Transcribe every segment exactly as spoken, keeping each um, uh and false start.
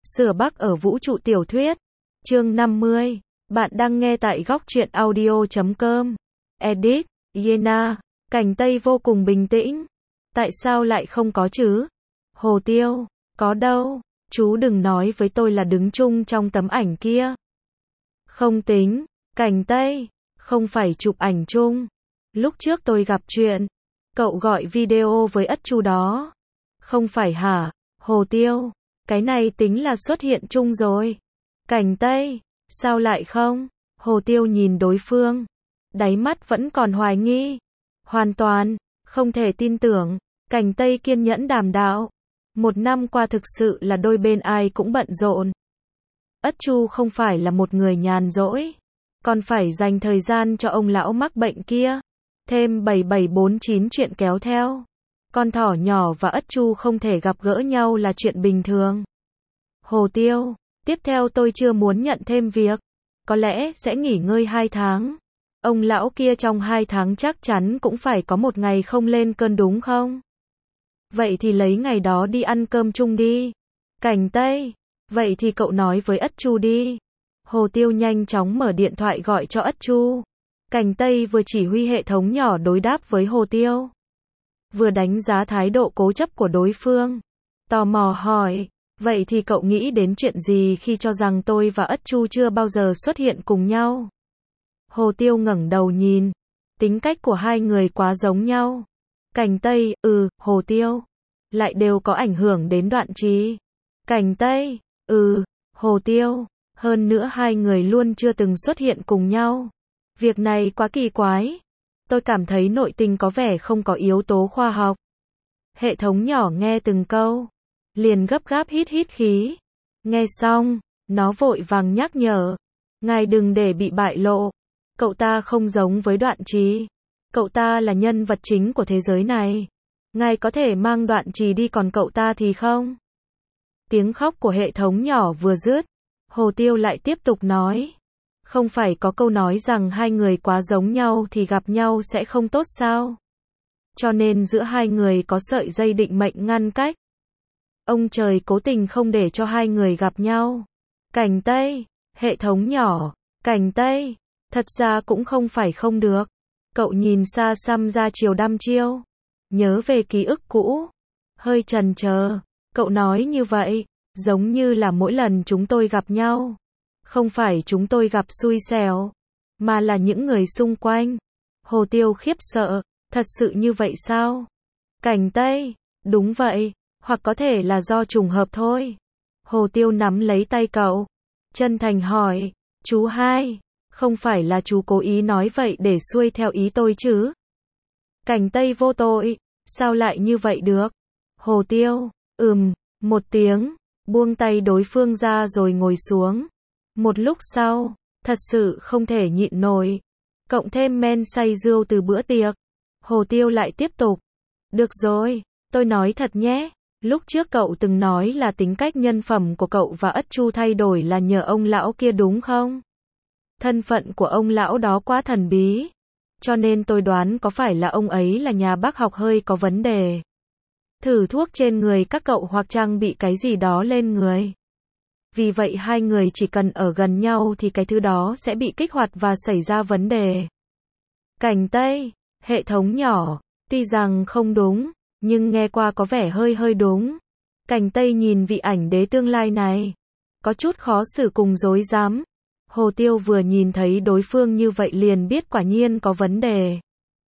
Sửa Bắc ở vũ trụ tiểu thuyết. Chương năm mươi. Bạn đang nghe tại góc truyện audio chấm com. Edit, Yena. Cảnh Tây vô cùng bình tĩnh. Tại sao lại không có chứ? Hồ Tiêu, có đâu. Chú đừng nói với tôi là đứng chung trong tấm ảnh kia. Không tính. Cảnh Tây, không phải chụp ảnh chung. Lúc trước tôi gặp chuyện, cậu gọi video với ất chu đó. Không phải hả? Hồ Tiêu, cái này tính là xuất hiện chung rồi. Cảnh Tây, sao lại không? Hồ Tiêu nhìn đối phương, đáy mắt vẫn còn hoài nghi. Hoàn toàn, không thể tin tưởng. Cảnh Tây kiên nhẫn đàm đạo. Một năm qua thực sự là đôi bên ai cũng bận rộn. Ất chu không phải là một người nhàn rỗi, còn phải dành thời gian cho ông lão mắc bệnh kia. Thêm bảy bảy bốn chín chuyện kéo theo. Con thỏ nhỏ và ất chu không thể gặp gỡ nhau là chuyện bình thường. Hồ Tiêu, tiếp theo tôi chưa muốn nhận thêm việc. Có lẽ sẽ nghỉ ngơi hai tháng. Ông lão kia trong hai tháng chắc chắn cũng phải có một ngày không lên cơn đúng không? Vậy thì lấy ngày đó đi ăn cơm chung đi. Cảnh Tây, vậy thì cậu nói với ất chu đi. Hồ Tiêu nhanh chóng mở điện thoại gọi cho ất chu. Cảnh Tây vừa chỉ huy hệ thống nhỏ đối đáp với Hồ Tiêu, vừa đánh giá thái độ cố chấp của đối phương. Tò mò hỏi, vậy thì cậu nghĩ đến chuyện gì khi cho rằng tôi và ất chu chưa bao giờ xuất hiện cùng nhau? Hồ Tiêu ngẩng đầu nhìn, tính cách của hai người quá giống nhau. Cảnh Tây, ừ, Hồ Tiêu, lại đều có ảnh hưởng đến Đoạn Trì. Cảnh Tây, ừ, Hồ Tiêu, hơn nữa hai người luôn chưa từng xuất hiện cùng nhau. Việc này quá kỳ quái. Tôi cảm thấy nội tình có vẻ không có yếu tố khoa học. Hệ thống nhỏ nghe từng câu, liền gấp gáp hít hít khí. Nghe xong, nó vội vàng nhắc nhở. Ngài đừng để bị bại lộ. Cậu ta không giống với Đoạn Trì. Cậu ta là nhân vật chính của thế giới này. Ngài có thể mang Đoạn Trì đi còn cậu ta thì không. Tiếng khóc của hệ thống nhỏ vừa dứt, Hồ Tiêu lại tiếp tục nói. Không phải có câu nói rằng hai người quá giống nhau thì gặp nhau sẽ không tốt sao? Cho nên giữa hai người có sợi dây định mệnh ngăn cách. Ông trời cố tình không để cho hai người gặp nhau. Cảnh Tây, hệ thống nhỏ, Cảnh Tây, thật ra cũng không phải không được. Cậu nhìn xa xăm ra chiều đăm chiêu, nhớ về ký ức cũ, hơi chần chờ. Cậu nói như vậy, giống như là mỗi lần chúng tôi gặp nhau, không phải chúng tôi gặp xui xẻo, mà là những người xung quanh. Hồ Tiêu khiếp sợ, thật sự như vậy sao? Cảnh Tây, đúng vậy, hoặc có thể là do trùng hợp thôi. Hồ Tiêu nắm lấy tay cậu, chân thành hỏi, chú hai, không phải là chú cố ý nói vậy để xuôi theo ý tôi chứ? Cảnh Tây vô tội, sao lại như vậy được? Hồ Tiêu, ừm, một tiếng, buông tay đối phương ra rồi ngồi xuống. Một lúc sau, thật sự không thể nhịn nổi. Cộng thêm men say rượu từ bữa tiệc. Hồ Tiêu lại tiếp tục. Được rồi, tôi nói thật nhé. Lúc trước cậu từng nói là tính cách nhân phẩm của cậu và ất chu thay đổi là nhờ ông lão kia đúng không? Thân phận của ông lão đó quá thần bí. Cho nên tôi đoán có phải là ông ấy là nhà bác học hơi có vấn đề. Thử thuốc trên người các cậu hoặc trang bị cái gì đó lên người. Vì vậy hai người chỉ cần ở gần nhau thì cái thứ đó sẽ bị kích hoạt và xảy ra vấn đề. Cảnh Tây, hệ thống nhỏ, tuy rằng không đúng, nhưng nghe qua có vẻ hơi hơi đúng. Cảnh Tây nhìn vị ảnh đế tương lai này, có chút khó xử cùng rối rắm. Hồ Tiêu vừa nhìn thấy đối phương như vậy liền biết quả nhiên có vấn đề.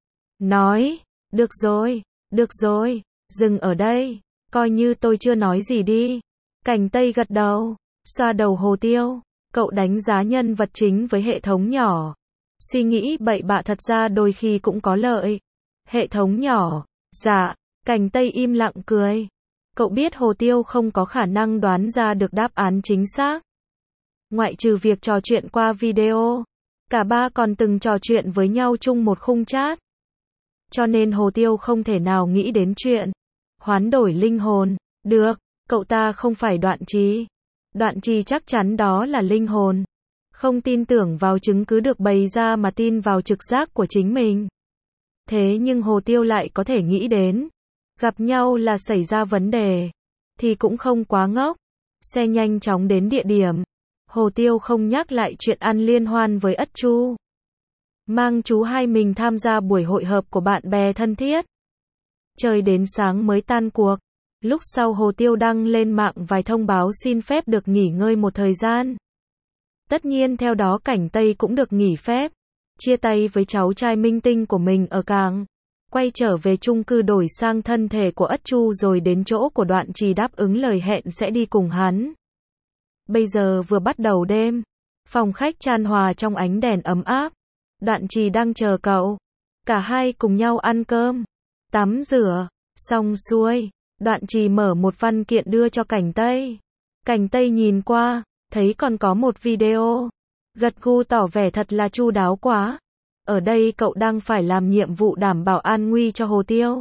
Nói, được rồi, được rồi, dừng ở đây, coi như tôi chưa nói gì đi. Cảnh Tây gật đầu, xoa đầu Hồ Tiêu, cậu đánh giá nhân vật chính với hệ thống nhỏ. Suy nghĩ bậy bạ thật ra đôi khi cũng có lợi. Hệ thống nhỏ, dạ, Cảnh Tây im lặng cười. Cậu biết Hồ Tiêu không có khả năng đoán ra được đáp án chính xác. Ngoại trừ việc trò chuyện qua video, cả ba còn từng trò chuyện với nhau chung một khung chat. Cho nên Hồ Tiêu không thể nào nghĩ đến chuyện hoán đổi linh hồn. Được, cậu ta không phải Đoạn Trì. Đoạn Trì chắc chắn đó là linh hồn. Không tin tưởng vào chứng cứ được bày ra mà tin vào trực giác của chính mình. Thế nhưng Hồ Tiêu lại có thể nghĩ đến gặp nhau là xảy ra vấn đề, thì cũng không quá ngốc. Xe nhanh chóng đến địa điểm. Hồ Tiêu không nhắc lại chuyện ăn liên hoan với Ất Chu. Mang chú hai mình tham gia buổi hội hợp của bạn bè thân thiết. Chơi đến sáng mới tan cuộc. Lúc sau Hồ Tiêu đăng lên mạng vài thông báo xin phép được nghỉ ngơi một thời gian. Tất nhiên theo đó Cảnh Tây cũng được nghỉ phép. Chia tay với cháu trai minh tinh của mình ở cảng. Quay trở về chung cư đổi sang thân thể của Ất Chu rồi đến chỗ của Đoạn Trì đáp ứng lời hẹn sẽ đi cùng hắn. Bây giờ vừa bắt đầu đêm. Phòng khách chan hòa trong ánh đèn ấm áp. Đoạn Trì đang chờ cậu. Cả hai cùng nhau ăn cơm. Tắm rửa. Xong xuôi. Đoạn Trì mở một văn kiện đưa cho Cảnh Tây. Cảnh Tây nhìn qua. Thấy còn có một video. Gật gù tỏ vẻ thật là chu đáo quá. Ở đây cậu đang phải làm nhiệm vụ đảm bảo an nguy cho Hồ Tiêu.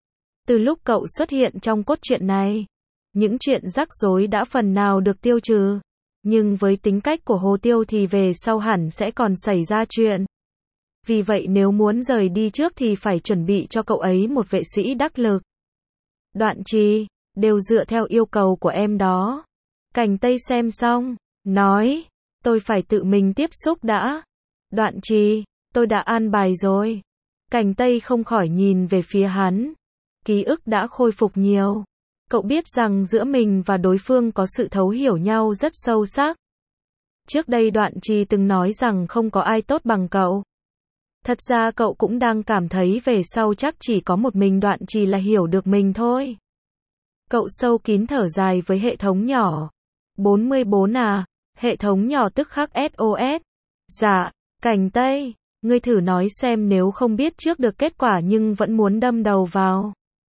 Từ lúc cậu xuất hiện trong cốt truyện này, những chuyện rắc rối đã phần nào được tiêu trừ. Nhưng với tính cách của Hồ Tiêu thì về sau hẳn sẽ còn xảy ra chuyện. Vì vậy nếu muốn rời đi trước thì phải chuẩn bị cho cậu ấy một vệ sĩ đắc lực. Đoạn Trì, đều dựa theo yêu cầu của em đó. Cảnh Tây xem xong, nói, tôi phải tự mình tiếp xúc đã. Đoạn Trì, tôi đã an bài rồi. Cảnh Tây không khỏi nhìn về phía hắn. Ký ức đã khôi phục nhiều. Cậu biết rằng giữa mình và đối phương có sự thấu hiểu nhau rất sâu sắc. Trước đây Đoạn Trì từng nói rằng không có ai tốt bằng cậu. Thật ra cậu cũng đang cảm thấy về sau chắc chỉ có một mình Đoạn Trì là hiểu được mình thôi. Cậu sâu kín thở dài với hệ thống nhỏ. bốn mươi bốn à, hệ thống nhỏ tức khắc ét ô ét. Dạ, Cảnh Tây, ngươi thử nói xem nếu không biết trước được kết quả nhưng vẫn muốn đâm đầu vào.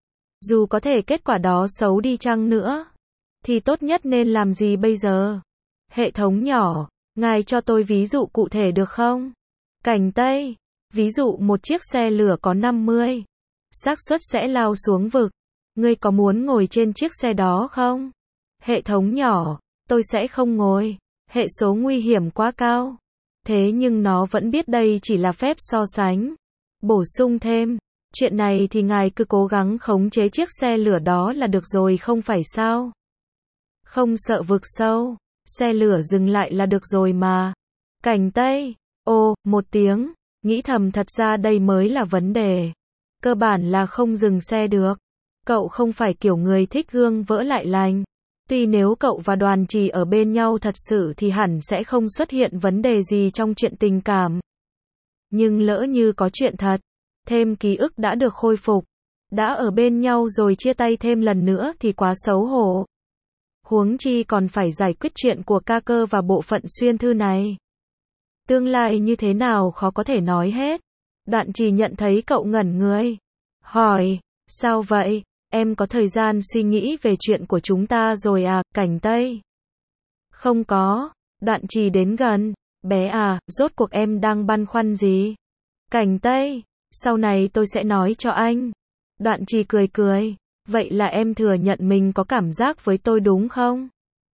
Dù có thể kết quả đó xấu đi chăng nữa, thì tốt nhất nên làm gì bây giờ? Hệ thống nhỏ, ngài cho tôi ví dụ cụ thể được không? Cảnh Tây, ví dụ một chiếc xe lửa có năm mươi, xác suất sẽ lao xuống vực. Ngươi có muốn ngồi trên chiếc xe đó không? Hệ thống nhỏ, tôi sẽ không ngồi. Hệ số nguy hiểm quá cao. Thế nhưng nó vẫn biết đây chỉ là phép so sánh. Bổ sung thêm, chuyện này thì ngài cứ cố gắng khống chế chiếc xe lửa đó là được rồi không phải sao? Không sợ vực sâu, xe lửa dừng lại là được rồi mà. Cảnh Tây, ô, một tiếng, nghĩ thầm thật ra đây mới là vấn đề. Cơ bản là không dừng xe được. Cậu không phải kiểu người thích gương vỡ lại lành. Tuy nếu cậu và Đoàn Trì ở bên nhau thật sự thì hẳn sẽ không xuất hiện vấn đề gì trong chuyện tình cảm. Nhưng lỡ như có chuyện thật, thêm ký ức đã được khôi phục, đã ở bên nhau rồi chia tay thêm lần nữa thì quá xấu hổ. Huống chi còn phải giải quyết chuyện của ca cơ và bộ phận xuyên thư này. Tương lai như thế nào khó có thể nói hết. Đoạn Trì nhận thấy cậu ngẩn người. Hỏi, sao vậy? Em có thời gian suy nghĩ về chuyện của chúng ta rồi à, Cảnh Tây? Không có. Đoạn Trì đến gần. Bé à, rốt cuộc em đang băn khoăn gì? Cảnh Tây, sau này tôi sẽ nói cho anh. Đoạn Trì cười cười. Vậy là em thừa nhận mình có cảm giác với tôi đúng không?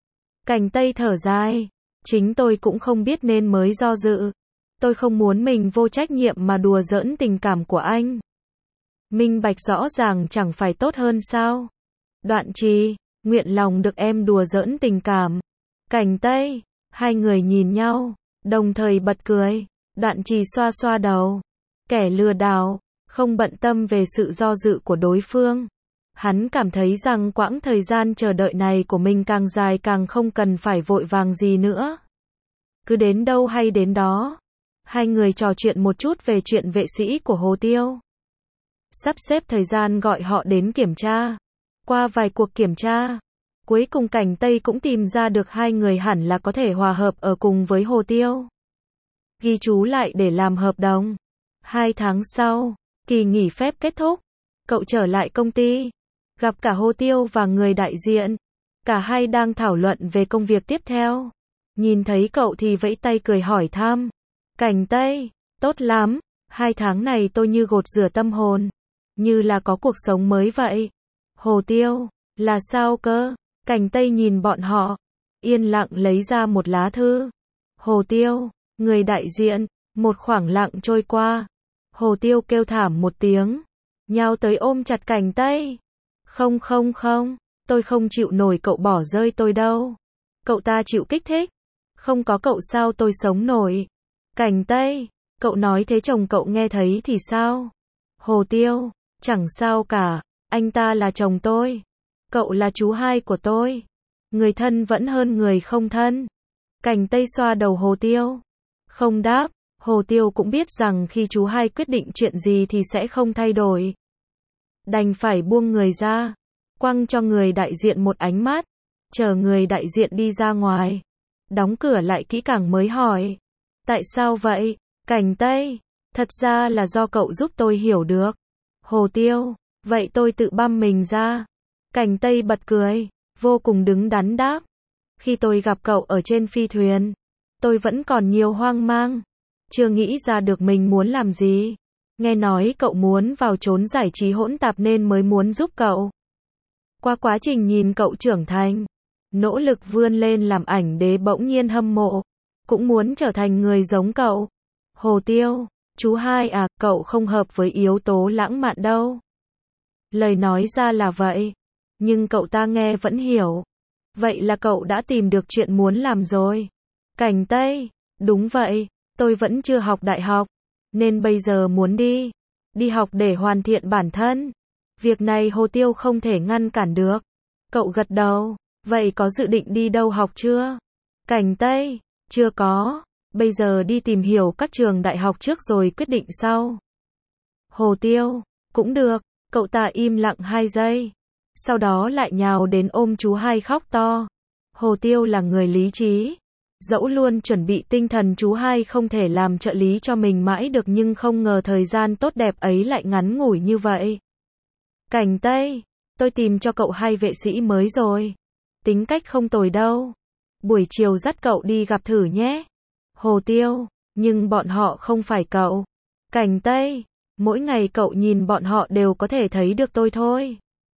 Cảnh Tây thở dài. Chính tôi cũng không biết nên mới do dự. Tôi không muốn mình vô trách nhiệm mà đùa giỡn tình cảm của anh. Minh bạch rõ ràng chẳng phải tốt hơn sao? Đoạn Trì, nguyện lòng được em đùa giỡn tình cảm. Cảnh Tây, hai người nhìn nhau, đồng thời bật cười. Đoạn Trì xoa xoa đầu. Kẻ lừa đảo, không bận tâm về sự do dự của đối phương. Hắn cảm thấy rằng quãng thời gian chờ đợi này của mình càng dài càng không cần phải vội vàng gì nữa. Cứ đến đâu hay đến đó. Hai người trò chuyện một chút về chuyện vệ sĩ của Hồ Tiêu. Sắp xếp thời gian gọi họ đến kiểm tra. Qua vài cuộc kiểm tra, cuối cùng Cảnh Tây cũng tìm ra được hai người hẳn là có thể hòa hợp ở cùng với Hồ Tiêu. Ghi chú lại để làm hợp đồng. Hai tháng sau, kỳ nghỉ phép kết thúc. Cậu trở lại công ty. Gặp cả Hồ Tiêu và người đại diện. Cả hai đang thảo luận về công việc tiếp theo. Nhìn thấy cậu thì vẫy tay cười hỏi thăm. Cảnh Tây, tốt lắm. Hai tháng này tôi như gột rửa tâm hồn. Như là có cuộc sống mới vậy. Hồ Tiêu, là sao cơ? Cảnh Tây nhìn bọn họ. Yên lặng lấy ra một lá thư. Hồ Tiêu, người đại diện. Một khoảng lặng trôi qua. Hồ Tiêu kêu thảm một tiếng. Nhào tới ôm chặt Cảnh Tây. Không không không, tôi không chịu nổi cậu bỏ rơi tôi đâu. Cậu ta chịu kích thích. Không có cậu sao tôi sống nổi. Cảnh Tây, cậu nói thế chồng cậu nghe thấy thì sao? Hồ Tiêu, chẳng sao cả, anh ta là chồng tôi. Cậu là chú hai của tôi. Người thân vẫn hơn người không thân. Cảnh Tây xoa đầu Hồ Tiêu. Không đáp, Hồ Tiêu cũng biết rằng khi chú hai quyết định chuyện gì thì sẽ không thay đổi. Đành phải buông người ra, quăng cho người đại diện một ánh mắt, chờ người đại diện đi ra ngoài. Đóng cửa lại kỹ càng mới hỏi. Tại sao vậy, Cảnh Tây? Thật ra là do cậu giúp tôi hiểu được. Hồ Tiêu, vậy tôi tự băm mình ra. Cảnh Tây bật cười, vô cùng đứng đắn đáp. Khi tôi gặp cậu ở trên phi thuyền, tôi vẫn còn nhiều hoang mang. Chưa nghĩ ra được mình muốn làm gì. Nghe nói cậu muốn vào chốn giải trí hỗn tạp nên mới muốn giúp cậu. Qua quá trình nhìn cậu trưởng thành, nỗ lực vươn lên làm ảnh đế bỗng nhiên hâm mộ. Cũng muốn trở thành người giống cậu. Hồ Tiêu, chú hai à, cậu không hợp với yếu tố lãng mạn đâu. Lời nói ra là vậy, nhưng cậu ta nghe vẫn hiểu. Vậy là cậu đã tìm được chuyện muốn làm rồi. Cảnh Tây, đúng vậy, tôi vẫn chưa học đại học, nên bây giờ muốn đi. Đi học để hoàn thiện bản thân. Việc này Hồ Tiêu không thể ngăn cản được. Cậu gật đầu, vậy có dự định đi đâu học chưa? Cảnh Tây, chưa có, bây giờ đi tìm hiểu các trường đại học trước rồi quyết định sau. Hồ Tiêu, cũng được, cậu ta im lặng hai giây. Sau đó lại nhào đến ôm chú hai khóc to. Hồ Tiêu là người lý trí. Dẫu luôn chuẩn bị tinh thần chú hai không thể làm trợ lý cho mình mãi được nhưng không ngờ thời gian tốt đẹp ấy lại ngắn ngủi như vậy. Cảnh Tây, tôi tìm cho cậu hai vệ sĩ mới rồi. Tính cách không tồi đâu. Buổi chiều dắt cậu đi gặp thử nhé. Hồ Tiêu, nhưng bọn họ không phải cậu. Cảnh Tây, mỗi ngày cậu nhìn bọn họ đều có thể thấy được tôi thôi.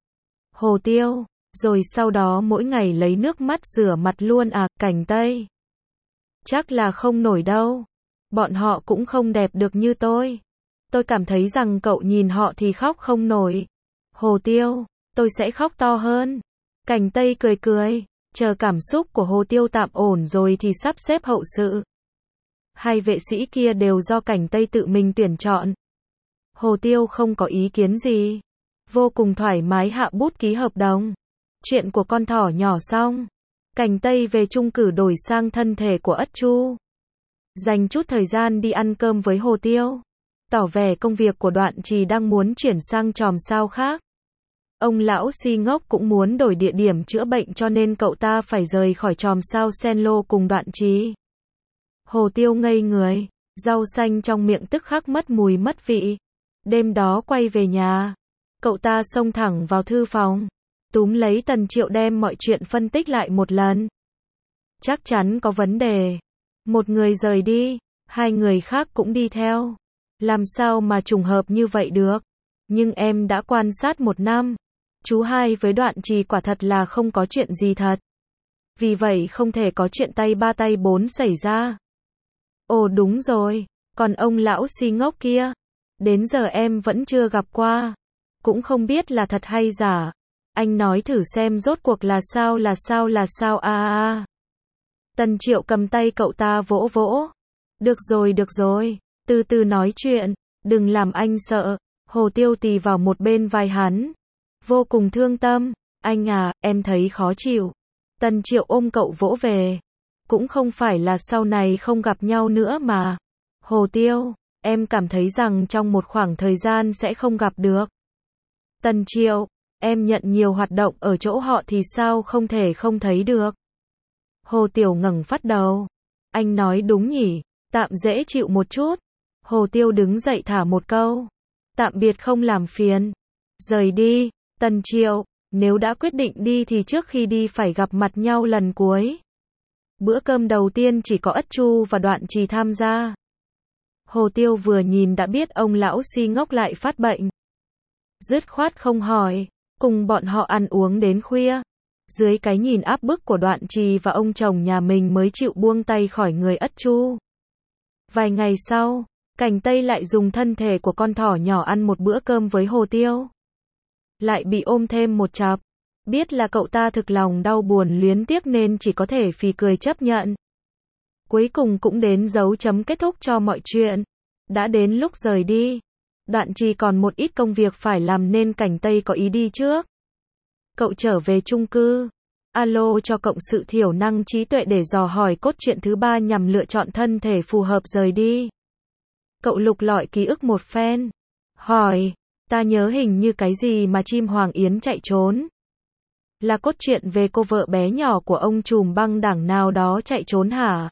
Hồ Tiêu, rồi sau đó mỗi ngày lấy nước mắt rửa mặt luôn à, Cảnh Tây. Chắc là không nổi đâu. Bọn họ cũng không đẹp được như tôi. Tôi cảm thấy rằng cậu nhìn họ thì khóc không nổi. Hồ Tiêu, tôi sẽ khóc to hơn. Cảnh Tây cười cười, chờ cảm xúc của Hồ Tiêu tạm ổn rồi thì sắp xếp hậu sự. Hai vệ sĩ kia đều do Cảnh Tây tự mình tuyển chọn. Hồ Tiêu không có ý kiến gì. Vô cùng thoải mái hạ bút ký hợp đồng. Chuyện của con thỏ nhỏ xong. Cảnh Tây về chung cử đổi sang thân thể của Ất Chu. Dành chút thời gian đi ăn cơm với Hồ Tiêu. Tỏ vẻ công việc của Đoạn Trì đang muốn chuyển sang chòm sao khác. Ông lão si ngốc cũng muốn đổi địa điểm chữa bệnh cho nên cậu ta phải rời khỏi chòm sao Senlo cùng Đoạn Trì. Hồ Tiêu ngây người, rau xanh trong miệng tức khắc mất mùi mất vị. Đêm đó quay về nhà, cậu ta xông thẳng vào thư phòng, túm lấy Tần Triệu đem mọi chuyện phân tích lại một lần. Chắc chắn có vấn đề. Một người rời đi, hai người khác cũng đi theo. Làm sao mà trùng hợp như vậy được? Nhưng em đã quan sát một năm. Chú hai với Đoạn Trì quả thật là không có chuyện gì thật. Vì vậy không thể có chuyện tay ba tay bốn xảy ra. Ồ đúng rồi, còn ông lão si ngốc kia, đến giờ em vẫn chưa gặp qua. Cũng không biết là thật hay giả. Anh nói thử xem rốt cuộc là sao là sao là sao a a a. Tần Triệu cầm tay cậu ta vỗ vỗ. Được rồi được rồi, từ từ nói chuyện, đừng làm anh sợ. Hồ Tiêu tì vào một bên vai hắn. Vô cùng thương tâm, anh à, em thấy khó chịu. Tần Triệu ôm cậu vỗ về. Cũng không phải là sau này không gặp nhau nữa mà. Hồ Tiêu, em cảm thấy rằng trong một khoảng thời gian sẽ không gặp được. Tần Triệu, em nhận nhiều hoạt động ở chỗ họ thì sao không thể không thấy được. Hồ Tiểu ngẩng phát đầu. Anh nói đúng nhỉ, tạm dễ chịu một chút. Hồ Tiêu đứng dậy thả một câu. Tạm biệt không làm phiền. Rời đi, Tần Triệu, nếu đã quyết định đi thì trước khi đi phải gặp mặt nhau lần cuối. Bữa cơm đầu tiên chỉ có Ất Chu và Đoạn Trì tham gia. Hồ Tiêu vừa nhìn đã biết ông lão si ngốc lại phát bệnh. Dứt khoát không hỏi, cùng bọn họ ăn uống đến khuya. Dưới cái nhìn áp bức của Đoạn Trì và ông chồng nhà mình mới chịu buông tay khỏi người Ất Chu. Vài ngày sau, Cảnh Tây lại dùng thân thể của con thỏ nhỏ ăn một bữa cơm với Hồ Tiêu. Lại bị ôm thêm một chặp. Biết là cậu ta thực lòng đau buồn luyến tiếc nên chỉ có thể phì cười chấp nhận. Cuối cùng cũng đến dấu chấm kết thúc cho mọi chuyện. Đã đến lúc rời đi. Đoạn chỉ còn một ít công việc phải làm nên Cảnh Tây có ý đi trước. Cậu trở về chung cư. Alo cho cộng sự thiểu năng trí tuệ để dò hỏi cốt truyện thứ ba nhằm lựa chọn thân thể phù hợp rời đi. Cậu lục lọi ký ức một phen. Hỏi, ta nhớ hình như cái gì mà chim Hoàng Yến chạy trốn. Là cốt truyện về cô vợ bé nhỏ của ông trùm băng đảng nào đó chạy trốn hả?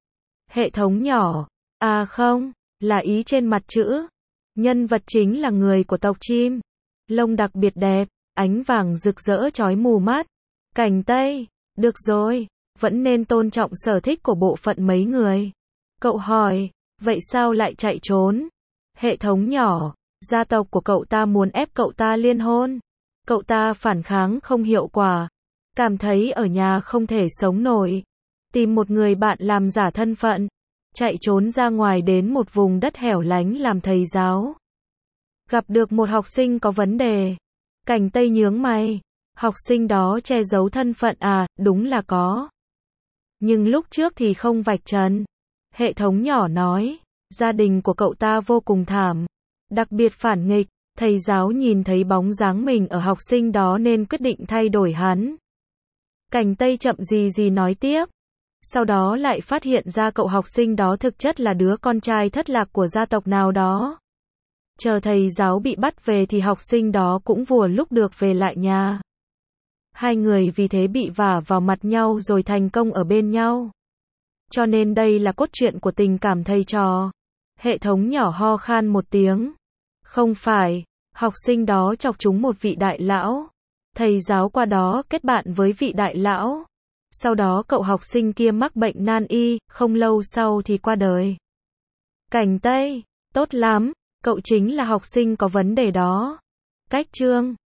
Hệ thống nhỏ. À không, là ý trên mặt chữ. Nhân vật chính là người của tộc chim. Lông đặc biệt đẹp, ánh vàng rực rỡ chói mù mắt. Cảnh Tây, được rồi, vẫn nên tôn trọng sở thích của bộ phận mấy người. Cậu hỏi, vậy sao lại chạy trốn? Hệ thống nhỏ, gia tộc của cậu ta muốn ép cậu ta liên hôn. Cậu ta phản kháng không hiệu quả. Cảm thấy ở nhà không thể sống nổi. Tìm một người bạn làm giả thân phận. Chạy trốn ra ngoài đến một vùng đất hẻo lánh làm thầy giáo. Gặp được một học sinh có vấn đề. Cảnh Tây nhướng mày. Học sinh đó che giấu thân phận à, đúng là có. Nhưng lúc trước thì không vạch trần. Hệ thống nhỏ nói, gia đình của cậu ta vô cùng thảm. Đặc biệt phản nghịch, thầy giáo nhìn thấy bóng dáng mình ở học sinh đó nên quyết định thay đổi hắn. Cảnh Tây chậm gì gì nói tiếp. Sau đó lại phát hiện ra cậu học sinh đó thực chất là đứa con trai thất lạc của gia tộc nào đó. Chờ thầy giáo bị bắt về thì học sinh đó cũng vừa lúc được về lại nhà. Hai người vì thế bị vả vào mặt nhau rồi thành công ở bên nhau. Cho nên đây là cốt truyện của tình cảm thầy trò. Hệ thống nhỏ ho khan một tiếng. Không phải, học sinh đó chọc trúng một vị đại lão. Thầy giáo qua đó kết bạn với vị đại lão. Sau đó cậu học sinh kia mắc bệnh nan y, không lâu sau thì qua đời. Cảnh Tây, tốt lắm, cậu chính là học sinh có vấn đề đó. Cách chương